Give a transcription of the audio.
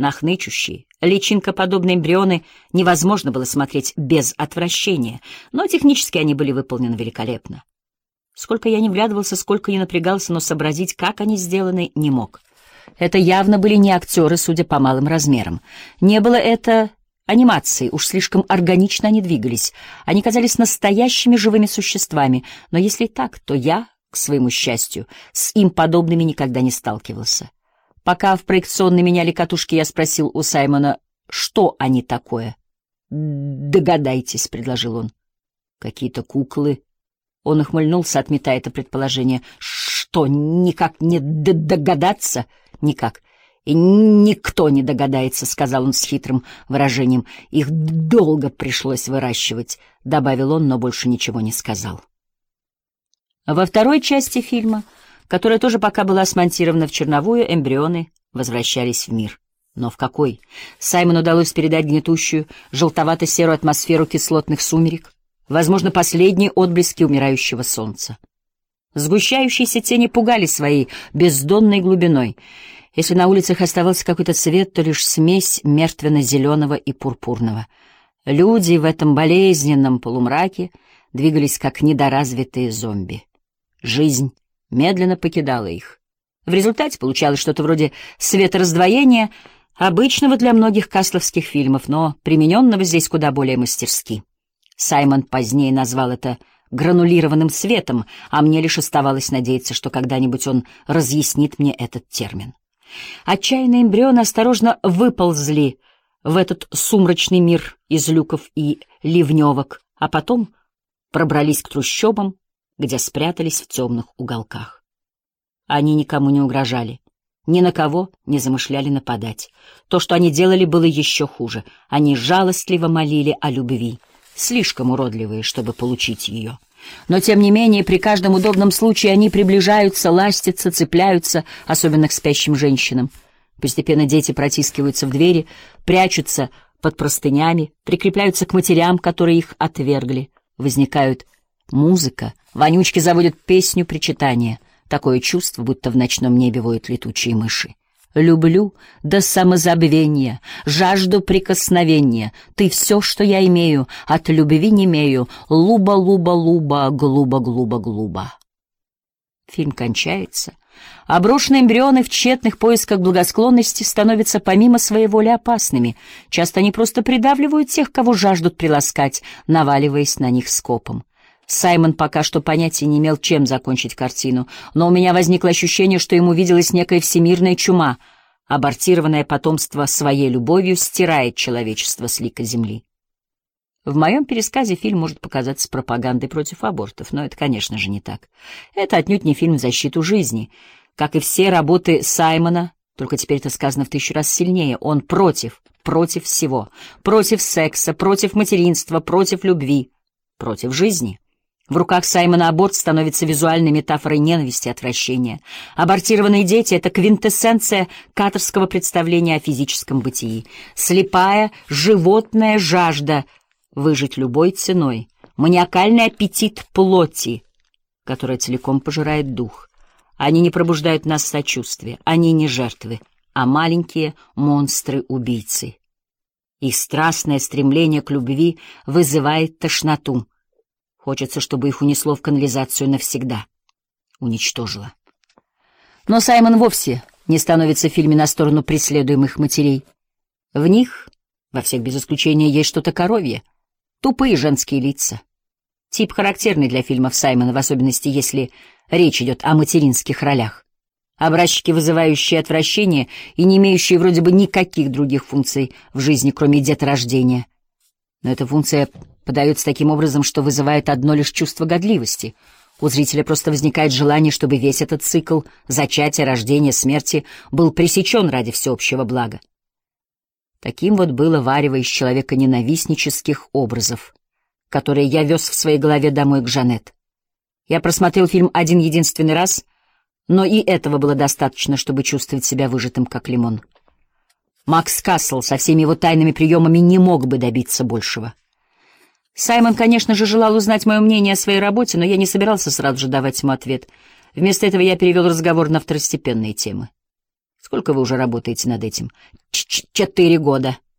На хнычущие, личинкоподобные эмбрионы невозможно было смотреть без отвращения, но технически они были выполнены великолепно. Сколько я не вглядывался, сколько не напрягался, но сообразить, как они сделаны, не мог. Это явно были не актеры, судя по малым размерам. Не было это анимации, уж слишком органично они двигались. Они казались настоящими живыми существами, но если так, то я, к своему счастью, с им подобными никогда не сталкивался. Пока в проекционной меняли катушки, я спросил у Саймона, что они такое. «Догадайтесь», — предложил он. «Какие-то куклы». Он ухмыльнулся, отметая это предположение. «Что, никак не догадаться?» «Никак. И никто не догадается», — сказал он с хитрым выражением. «Их долго пришлось выращивать», — добавил он, но больше ничего не сказал. Во второй части фильма, которая тоже пока была смонтирована в черновую, эмбрионы возвращались в мир. Но в какой? Саймону удалось передать гнетущую, желтовато-серую атмосферу кислотных сумерек, возможно, последние отблески умирающего солнца. Сгущающиеся тени пугали своей бездонной глубиной. Если на улицах оставался какой-то цвет, то лишь смесь мертвенно-зеленого и пурпурного. Люди в этом болезненном полумраке двигались как недоразвитые зомби. Жизнь медленно покидала их. В результате получалось что-то вроде светораздвоения, обычного для многих касловских фильмов, но примененного здесь куда более мастерски. Саймон позднее назвал это гранулированным светом, а мне лишь оставалось надеяться, что когда-нибудь он разъяснит мне этот термин. Отчаянные эмбрионы осторожно выползли в этот сумрачный мир из люков и ливневок, а потом пробрались к трущобам, где спрятались в темных уголках. Они никому не угрожали, ни на кого не замышляли нападать. То, что они делали, было еще хуже. Они жалостливо молили о любви, слишком уродливые, чтобы получить ее. Но, тем не менее, при каждом удобном случае они приближаются, ластятся, цепляются, особенно к спящим женщинам. Постепенно дети протискиваются в двери, прячутся под простынями, прикрепляются к матерям, которые их отвергли. Возникают музыка, вонючки заводят песню причитания. Такое чувство, будто в ночном небе воют летучие мыши. Люблю до самозабвения, жажду прикосновения. Ты все, что я имею, от любви немею. Луба-луба-луба, глуба-глуба-глуба. Фильм кончается. А брошенные эмбрионы в тщетных поисках благосклонности становятся помимо своей воли опасными. Часто они просто придавливают тех, кого жаждут приласкать, наваливаясь на них скопом. Саймон пока что понятия не имел, чем закончить картину, но у меня возникло ощущение, что ему виделась некая всемирная чума. Абортированное потомство своей любовью стирает человечество с лика земли. В моем пересказе фильм может показаться пропагандой против абортов, но это, конечно же, не так. Это отнюдь не фильм в защиту жизни. Как и все работы Саймона, только теперь это сказано в 1000 раз сильнее, он против всего. Против секса, против материнства, против любви, против жизни. В руках Саймона аборт становится визуальной метафорой ненависти и отвращения. Абортированные дети — это квинтэссенция каторского представления о физическом бытии. Слепая, животная жажда выжить любой ценой. Маниакальный аппетит плоти, которая целиком пожирает дух. Они не пробуждают в нас сочувствия, они не жертвы, а маленькие монстры-убийцы. Их страстное стремление к любви вызывает тошноту. Хочется, чтобы их унесло в канализацию навсегда. Уничтожило. Но Саймон вовсе не становится в фильме на сторону преследуемых матерей. В них, во всех без исключения, есть что-то коровье. Тупые женские лица. Тип характерный для фильмов Саймона, в особенности, если речь идет о материнских ролях. Образчики, вызывающие отвращение и не имеющие вроде бы никаких других функций в жизни, кроме деторождения. Но эта функция подается таким образом, что вызывает одно лишь чувство годливости. У зрителя просто возникает желание, чтобы весь этот цикл зачатия, рождения, смерти был пресечен ради всеобщего блага. Таким вот было варево из человеконенавистнических образов, которые я вез в своей голове домой к Жанет. Я просмотрел фильм один единственный раз, но и этого было достаточно, чтобы чувствовать себя выжатым, как лимон. Макс Кассел со всеми его тайными приемами не мог бы добиться большего. Саймон, конечно же, желал узнать мое мнение о своей работе, но я не собирался сразу же давать ему ответ. Вместо этого я перевел разговор на второстепенные темы. Сколько вы уже работаете над этим? 4 года.